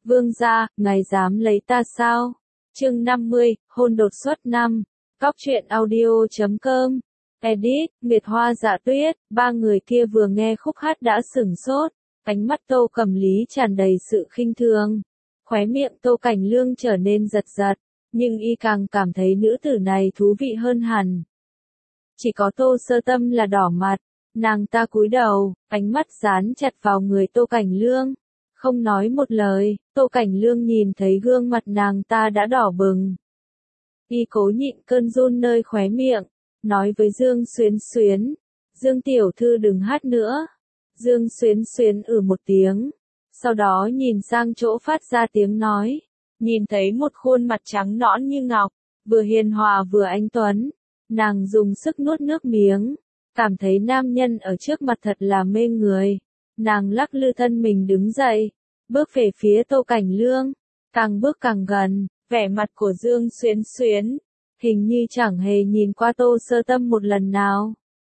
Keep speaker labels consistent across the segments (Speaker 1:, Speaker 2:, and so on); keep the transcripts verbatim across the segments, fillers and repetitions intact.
Speaker 1: Vương gia, ngài dám lấy ta sao? Chương năm mươi, hôn đột xuất năm. Cóc truyện audio chấm com. Edit, Nguyệt Hoa Dạ Tuyết. Ba người kia vừa nghe khúc hát đã sửng sốt, ánh mắt Tô Cẩm Lý tràn đầy sự khinh thường. Khóe miệng Tô Cảnh Lương trở nên giật giật, nhưng y càng cảm thấy nữ tử này thú vị hơn hẳn. Chỉ có Tô Sơ Tâm là đỏ mặt, nàng ta cúi đầu, ánh mắt dán chặt vào người Tô Cảnh Lương. Không nói một lời, Tô Cảnh Lương nhìn thấy gương mặt nàng ta đã đỏ bừng. Y cố nhịn cơn run nơi khóe miệng, nói với Dương Xuyến Xuyến, Dương tiểu thư đừng hát nữa. Dương Xuyến Xuyến ử một tiếng, sau đó nhìn sang chỗ phát ra tiếng nói, nhìn thấy một khuôn mặt trắng nõn như ngọc, vừa hiền hòa vừa anh tuấn. Nàng dùng sức nuốt nước miếng, cảm thấy nam nhân ở trước mặt thật là mê người. Nàng lắc lư thân mình đứng dậy, bước về phía Tô Cảnh Lương, càng bước càng gần, vẻ mặt của Dương Xuyến Xuyến, hình như chẳng hề nhìn qua Tô Sơ Tâm một lần nào.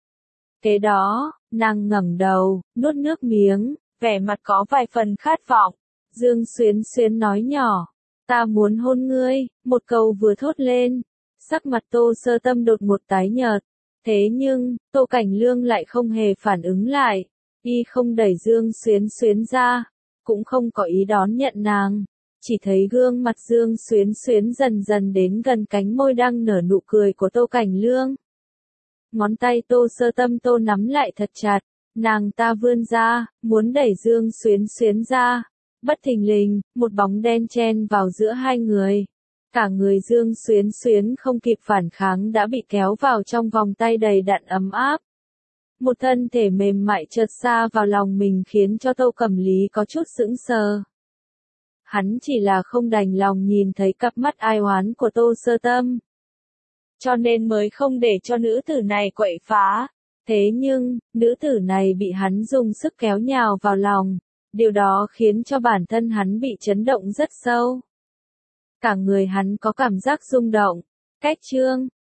Speaker 1: Kế đó, nàng ngẩng đầu, nuốt nước miếng, vẻ mặt có vài phần khát vọng. Dương Xuyến Xuyến nói nhỏ, ta muốn hôn ngươi, một câu vừa thốt lên, sắc mặt Tô Sơ Tâm đột một tái nhợt. Thế nhưng, Tô Cảnh Lương lại không hề phản ứng lại, y không đẩy Dương Xuyến Xuyến ra, cũng không có ý đón nhận nàng, chỉ thấy gương mặt Dương Xuyến Xuyến dần dần đến gần cánh môi đang nở nụ cười của Tô Cảnh Lương. Ngón tay Tô Sơ Tâm Tô nắm lại thật chặt, nàng ta vươn ra, muốn đẩy Dương Xuyến Xuyến ra, bất thình lình, một bóng đen chen vào giữa hai người. Cả người Dương Xuyến Xuyến không kịp phản kháng đã bị kéo vào trong vòng tay đầy đặn ấm áp. Một thân thể mềm mại chợt xa vào lòng mình khiến cho Tô Cẩm Lý có chút sững sờ. Hắn chỉ là không đành lòng nhìn thấy cặp mắt ai oán của Tô Sơ Tâm, cho nên mới không để cho nữ tử này quậy phá. Thế nhưng, nữ tử này bị hắn dùng sức kéo nhào vào lòng, điều đó khiến cho bản thân hắn bị chấn động rất sâu. Cả người hắn có cảm giác rung động. Cách chương,